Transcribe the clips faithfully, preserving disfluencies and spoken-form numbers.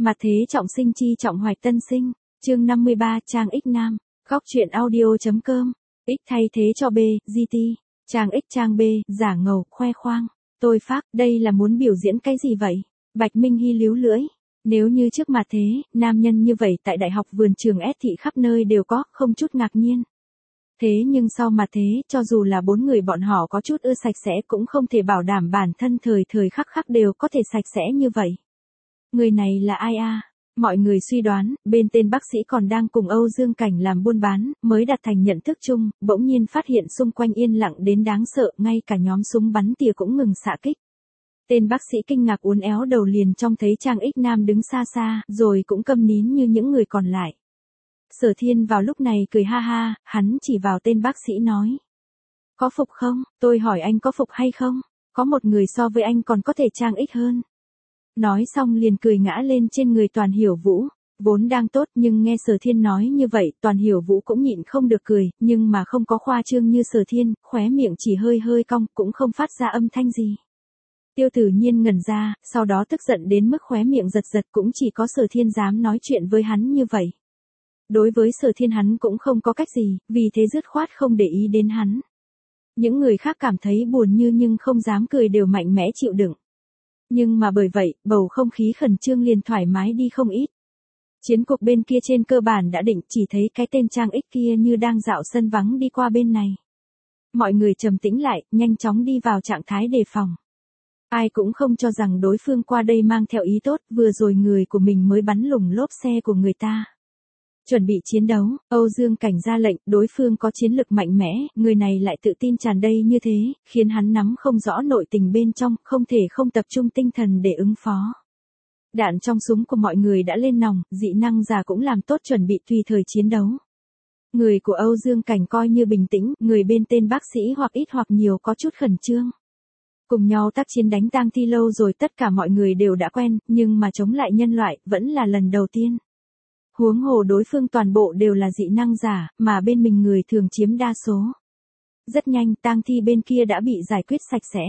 Mặt thế trọng sinh chi trọng hoạch tân sinh, chương năm mươi ba trang X Nam, góc truyện audio.com, X thay thế cho B, giê tê, trang X trang B, giả ngầu, khoe khoang, tôi phác, đây là muốn biểu diễn cái gì vậy? Bạch Minh Hy líu lưỡi, nếu như trước mặt thế, nam nhân như vậy tại đại học vườn trường S thị khắp nơi đều có, không chút ngạc nhiên. Thế nhưng sau mặt thế, cho dù là bốn người bọn họ có chút ưa sạch sẽ cũng không thể bảo đảm bản thân thời thời khắc khắc đều có thể sạch sẽ như vậy. Người này là ai a? Mọi người suy đoán, bên tên bác sĩ còn đang cùng Âu Dương Cảnh làm buôn bán, mới đạt thành nhận thức chung, bỗng nhiên phát hiện xung quanh yên lặng đến đáng sợ, ngay cả nhóm súng bắn tỉa cũng ngừng xạ kích. Tên bác sĩ kinh ngạc uốn éo đầu liền trông thấy Trang X Nam đứng xa xa, rồi cũng câm nín như những người còn lại. Sở Thiên vào lúc này cười ha ha, hắn chỉ vào tên bác sĩ nói. Có phục không? Tôi hỏi anh có phục hay không? Có một người so với anh còn có thể Trang X hơn. Nói xong liền cười ngã lên trên người Toàn Hiểu Vũ, vốn đang tốt nhưng nghe Sở Thiên nói như vậy, Toàn Hiểu Vũ cũng nhịn không được cười, nhưng mà không có khoa trương như Sở Thiên, khóe miệng chỉ hơi hơi cong, cũng không phát ra âm thanh gì. Tiêu Tử Nhiên ngẩn ra, sau đó tức giận đến mức khóe miệng giật giật, cũng chỉ có Sở Thiên dám nói chuyện với hắn như vậy. Đối với Sở Thiên hắn cũng không có cách gì, vì thế dứt khoát không để ý đến hắn. Những người khác cảm thấy buồn như nhưng không dám cười đều mạnh mẽ chịu đựng. Nhưng mà bởi vậy, bầu không khí khẩn trương liền thoải mái đi không ít. Chiến cục bên kia trên cơ bản đã định, chỉ thấy cái tên Trang X kia như đang dạo sân vắng đi qua bên này. Mọi người trầm tĩnh lại, nhanh chóng đi vào trạng thái đề phòng. Ai cũng không cho rằng đối phương qua đây mang theo ý tốt, vừa rồi người của mình mới bắn lủng lốp xe của người ta. Chuẩn bị chiến đấu, Âu Dương Cảnh ra lệnh, đối phương có chiến lực mạnh mẽ, người này lại tự tin tràn đầy như thế, khiến hắn nắm không rõ nội tình bên trong, không thể không tập trung tinh thần để ứng phó. Đạn trong súng của mọi người đã lên nòng, dị năng giả cũng làm tốt chuẩn bị tùy thời chiến đấu. Người của Âu Dương Cảnh coi như bình tĩnh, người bên tên bác sĩ hoặc ít hoặc nhiều có chút khẩn trương. Cùng nhau tác chiến đánh tang thi lâu rồi, tất cả mọi người đều đã quen, nhưng mà chống lại nhân loại, vẫn là lần đầu tiên. Huống hồ đối phương toàn bộ đều là dị năng giả, mà bên mình người thường chiếm đa số. Rất nhanh, tang thi bên kia đã bị giải quyết sạch sẽ.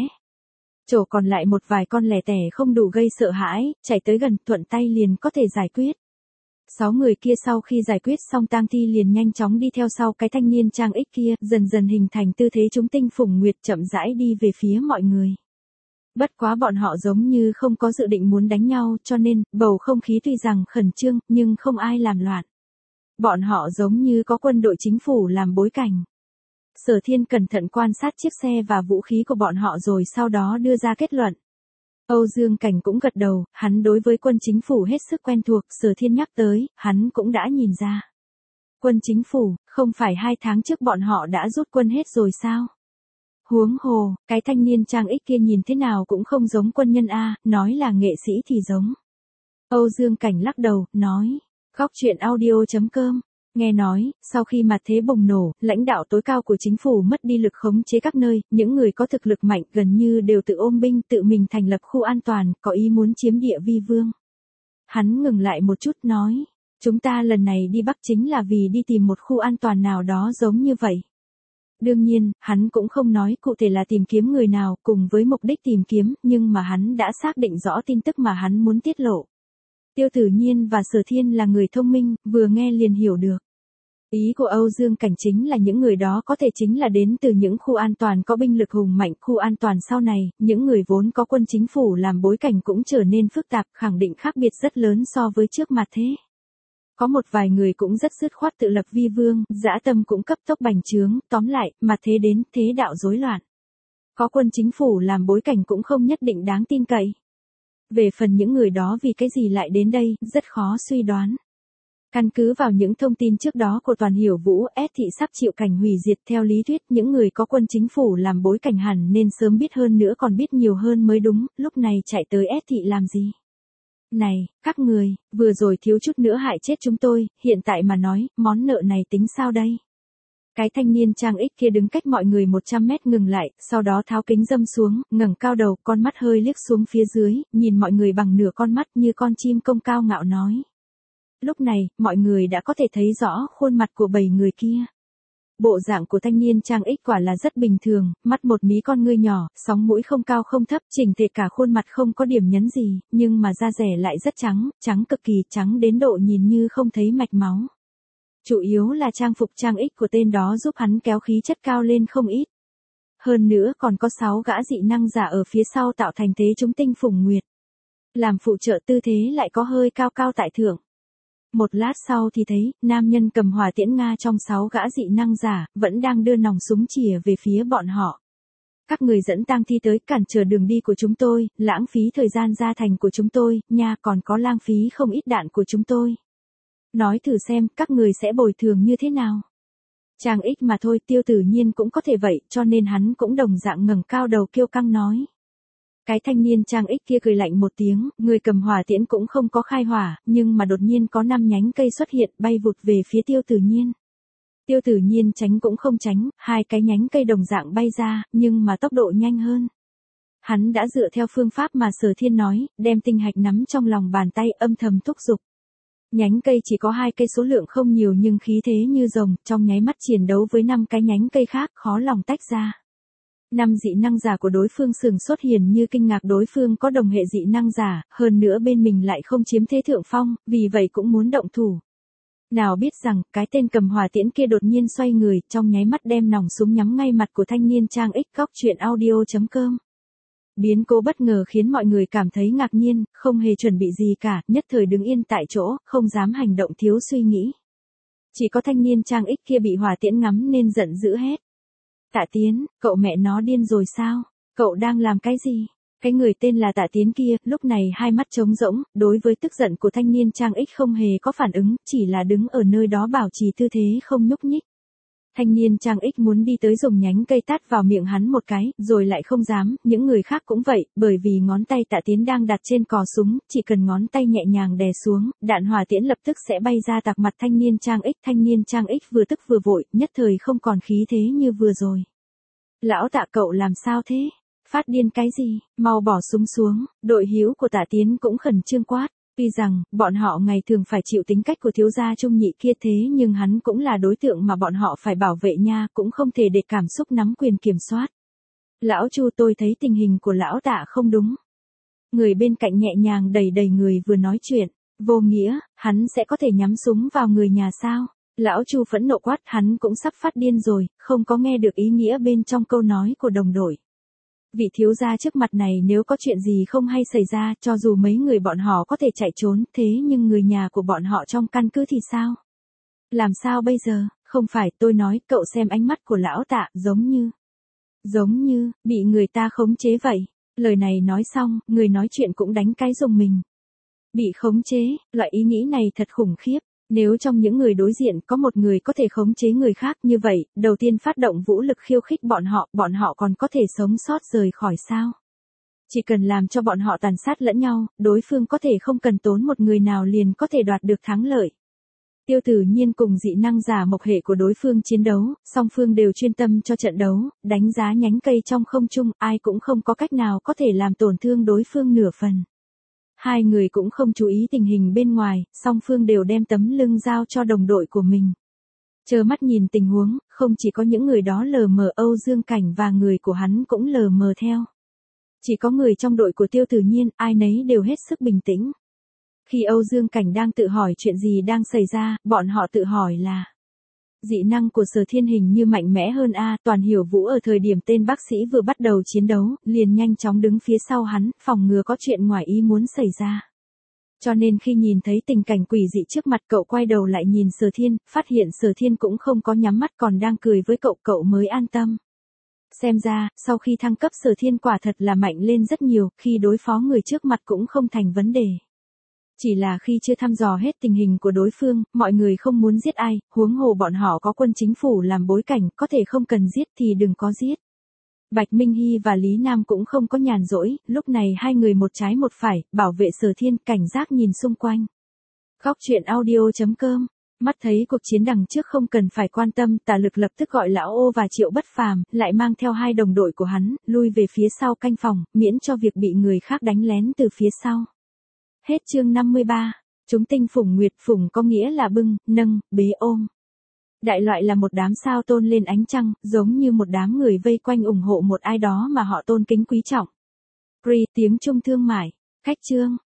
Chỗ còn lại một vài con lẻ tẻ không đủ gây sợ hãi, chạy tới gần, thuận tay liền có thể giải quyết. Sáu người kia sau khi giải quyết xong tang thi liền nhanh chóng đi theo sau cái thanh niên Trang X kia, dần dần hình thành tư thế chúng tinh phùng nguyệt, chậm rãi đi về phía mọi người. Bất quá bọn họ giống như không có dự định muốn đánh nhau, cho nên, bầu không khí tuy rằng khẩn trương, nhưng không ai làm loạn. Bọn họ giống như có quân đội chính phủ làm bối cảnh. Sở Thiên cẩn thận quan sát chiếc xe và vũ khí của bọn họ rồi sau đó đưa ra kết luận. Âu Dương Cảnh cũng gật đầu, hắn đối với quân chính phủ hết sức quen thuộc, Sở Thiên nhắc tới, hắn cũng đã nhìn ra. Quân chính phủ, không phải hai tháng trước bọn họ đã rút quân hết rồi sao? Huống hồ, cái thanh niên Trang X kia nhìn thế nào cũng không giống quân nhân a, nói là nghệ sĩ thì giống. Âu Dương Cảnh lắc đầu, nói, góc truyện audio.com, nghe nói, sau khi mặt thế bùng nổ, lãnh đạo tối cao của chính phủ mất đi lực khống chế các nơi, những người có thực lực mạnh gần như đều tự ôm binh tự mình thành lập khu an toàn, có ý muốn chiếm địa vi vương. Hắn ngừng lại một chút nói, chúng ta lần này đi Bắc chính là vì đi tìm một khu an toàn nào đó giống như vậy. Đương nhiên, hắn cũng không nói cụ thể là tìm kiếm người nào cùng với mục đích tìm kiếm, nhưng mà hắn đã xác định rõ tin tức mà hắn muốn tiết lộ. Tiêu Tử Nhiên và Sở Thiên là người thông minh, vừa nghe liền hiểu được. Ý của Âu Dương Cảnh chính là những người đó có thể chính là đến từ những khu an toàn có binh lực hùng mạnh, khu an toàn sau này, những người vốn có quân chính phủ làm bối cảnh cũng trở nên phức tạp, khẳng định khác biệt rất lớn so với trước mặt thế. Có một vài người cũng rất dứt khoát tự lập vi vương, dã tâm cũng cấp tốc bành trướng, tóm lại, mà thế đến, thế đạo rối loạn. Có quân chính phủ làm bối cảnh cũng không nhất định đáng tin cậy. Về phần những người đó vì cái gì lại đến đây, rất khó suy đoán. Căn cứ vào những thông tin trước đó của Toàn Hiểu Vũ, S thị sắp chịu cảnh hủy diệt, theo lý thuyết những người có quân chính phủ làm bối cảnh hẳn nên sớm biết hơn nữa còn biết nhiều hơn mới đúng, lúc này chạy tới S thị làm gì? Này, các người, vừa rồi thiếu chút nữa hại chết chúng tôi, hiện tại mà nói, món nợ này tính sao đây? Cái thanh niên Trang X kia đứng cách mọi người một trăm mét ngừng lại, sau đó tháo kính râm xuống, ngẩng cao đầu, con mắt hơi liếc xuống phía dưới, nhìn mọi người bằng nửa con mắt như con chim công cao ngạo nói. Lúc này, mọi người đã có thể thấy rõ khuôn mặt của bảy người kia. Bộ dạng của thanh niên Trang X quả là rất bình thường, mắt một mí con ngươi nhỏ, sóng mũi không cao không thấp, chỉnh tề cả khuôn mặt không có điểm nhấn gì, nhưng mà da rẻ lại rất trắng, trắng cực kỳ, trắng đến độ nhìn như không thấy mạch máu. Chủ yếu là trang phục Trang X của tên đó giúp hắn kéo khí chất cao lên không ít. Hơn nữa còn có sáu gã dị năng giả ở phía sau tạo thành thế chúng tinh phùng nguyệt. Làm phụ trợ tư thế lại có hơi cao cao tại thượng. Một lát sau thì thấy, nam nhân cầm hỏa tiễn Nga trong sáu gã dị năng giả, vẫn đang đưa nòng súng chìa về phía bọn họ. Các người dẫn tang thi tới cản trở đường đi của chúng tôi, lãng phí thời gian ra thành của chúng tôi, nha còn có lãng phí không ít đạn của chúng tôi. Nói thử xem, các người sẽ bồi thường như thế nào? Trang X mà thôi, Tiêu Tử Nhiên cũng có thể vậy, cho nên hắn cũng đồng dạng ngẩng cao đầu kiêu căng nói. Cái thanh niên Trang X kia cười lạnh một tiếng, người cầm hỏa tiễn cũng không có khai hỏa, nhưng mà đột nhiên có năm nhánh cây xuất hiện bay vụt về phía Tiêu Tử Nhiên. Tiêu Tử Nhiên tránh cũng không tránh, hai cái nhánh cây đồng dạng bay ra, nhưng mà tốc độ nhanh hơn. Hắn đã dựa theo phương pháp mà Sở Thiên nói, đem tinh hạch nắm trong lòng bàn tay âm thầm thúc giục. Nhánh cây chỉ có hai cây số lượng không nhiều nhưng khí thế như rồng, trong nháy mắt chiến đấu với năm cái nhánh cây khác khó lòng tách ra. Năm dị năng giả của đối phương sừng sốt hiển như kinh ngạc đối phương có đồng hệ dị năng giả, hơn nữa bên mình lại không chiếm thế thượng phong, vì vậy cũng muốn động thủ. Nào biết rằng, cái tên cầm hỏa tiễn kia đột nhiên xoay người, trong nháy mắt đem nòng súng nhắm ngay mặt của thanh niên Trang X. Góc truyện audio chấm com. Biến cố bất ngờ khiến mọi người cảm thấy ngạc nhiên, không hề chuẩn bị gì cả, nhất thời đứng yên tại chỗ, không dám hành động thiếu suy nghĩ. Chỉ có thanh niên Trang X kia bị hỏa tiễn ngắm nên giận dữ hét. Tạ Tiến, cậu mẹ nó điên rồi sao? Cậu đang làm cái gì? Cái người tên là Tạ Tiến kia, lúc này hai mắt trống rỗng, đối với tức giận của thanh niên Trang X không hề có phản ứng, chỉ là đứng ở nơi đó bảo trì tư thế không nhúc nhích. Thanh niên Trang X muốn đi tới dùng nhánh cây tát vào miệng hắn một cái, rồi lại không dám, những người khác cũng vậy, bởi vì ngón tay Tạ Tiến đang đặt trên cò súng, chỉ cần ngón tay nhẹ nhàng đè xuống, đạn hỏa tiễn lập tức sẽ bay ra tạc mặt thanh niên Trang X. Thanh niên Trang X vừa tức vừa vội, nhất thời không còn khí thế như vừa rồi. Lão Tạ cậu làm sao thế? Phát điên cái gì? Mau bỏ súng xuống, đội hữu của Tạ Tiến cũng khẩn trương quát. Tuy rằng, bọn họ ngày thường phải chịu tính cách của thiếu gia Trung Nhị kia thế nhưng hắn cũng là đối tượng mà bọn họ phải bảo vệ nha, cũng không thể để cảm xúc nắm quyền kiểm soát. Lão Chu tôi thấy tình hình của lão Tạ không đúng. Người bên cạnh nhẹ nhàng đẩy đẩy người vừa nói chuyện, vô nghĩa, hắn sẽ có thể nhắm súng vào người nhà sao? Lão Chu phẫn nộ quát hắn cũng sắp phát điên rồi, không có nghe được ý nghĩa bên trong câu nói của đồng đội. Vị thiếu gia trước mặt này nếu có chuyện gì không hay xảy ra, cho dù mấy người bọn họ có thể chạy trốn, thế nhưng người nhà của bọn họ trong căn cứ thì sao? Làm sao bây giờ? Không phải, tôi nói, cậu xem ánh mắt của lão Tạ, giống như, giống như, bị người ta khống chế vậy. Lời này nói xong, người nói chuyện cũng đánh cái rùng mình. Bị khống chế, loại ý nghĩ này thật khủng khiếp. Nếu trong những người đối diện có một người có thể khống chế người khác như vậy, đầu tiên phát động vũ lực khiêu khích bọn họ, bọn họ còn có thể sống sót rời khỏi sao? Chỉ cần làm cho bọn họ tàn sát lẫn nhau, đối phương có thể không cần tốn một người nào liền có thể đoạt được thắng lợi. Tiêu Tử Nhiên cùng dị năng giả mộc hệ của đối phương chiến đấu, song phương đều chuyên tâm cho trận đấu, đánh giá nhánh cây trong không trung, ai cũng không có cách nào có thể làm tổn thương đối phương nửa phần. Hai người cũng không chú ý tình hình bên ngoài, song phương đều đem tấm lưng giao cho đồng đội của mình. Chờ mắt nhìn tình huống, không chỉ có những người đó lờ mờ Âu Dương Cảnh và người của hắn cũng lờ mờ theo. Chỉ có người trong đội của Tiêu Tử Nhiên, ai nấy đều hết sức bình tĩnh. Khi Âu Dương Cảnh đang tự hỏi chuyện gì đang xảy ra, bọn họ tự hỏi là dị năng của Sở Thiên hình như mạnh mẽ hơn a. Toàn Hiểu Vũ ở thời điểm tên bác sĩ vừa bắt đầu chiến đấu, liền nhanh chóng đứng phía sau hắn, phòng ngừa có chuyện ngoài ý muốn xảy ra. Cho nên khi nhìn thấy tình cảnh quỷ dị trước mặt cậu quay đầu lại nhìn Sở Thiên, phát hiện Sở Thiên cũng không có nhắm mắt còn đang cười với cậu, cậu mới an tâm. Xem ra, sau khi thăng cấp Sở Thiên quả thật là mạnh lên rất nhiều, khi đối phó người trước mặt cũng không thành vấn đề. Chỉ là khi chưa thăm dò hết tình hình của đối phương, mọi người không muốn giết ai, huống hồ bọn họ có quân chính phủ làm bối cảnh, có thể không cần giết thì đừng có giết. Bạch Minh Hy và Lý Nam cũng không có nhàn rỗi, lúc này hai người một trái một phải, bảo vệ Sở Thiên, cảnh giác nhìn xung quanh. Góc truyện audio chấm com, mắt thấy cuộc chiến đằng trước không cần phải quan tâm, Tả Lực lập tức gọi Lão Ô và Triệu Bất Phàm, lại mang theo hai đồng đội của hắn, lui về phía sau canh phòng, miễn cho việc bị người khác đánh lén từ phía sau. Hết chương năm mươi ba, chúng tinh phủng nguyệt, phủng có nghĩa là bưng, nâng, bế ôm. Đại loại là một đám sao tôn lên ánh trăng, giống như một đám người vây quanh ủng hộ một ai đó mà họ tôn kính quý trọng. Pre tiếng Trung thương mại. Khách chương.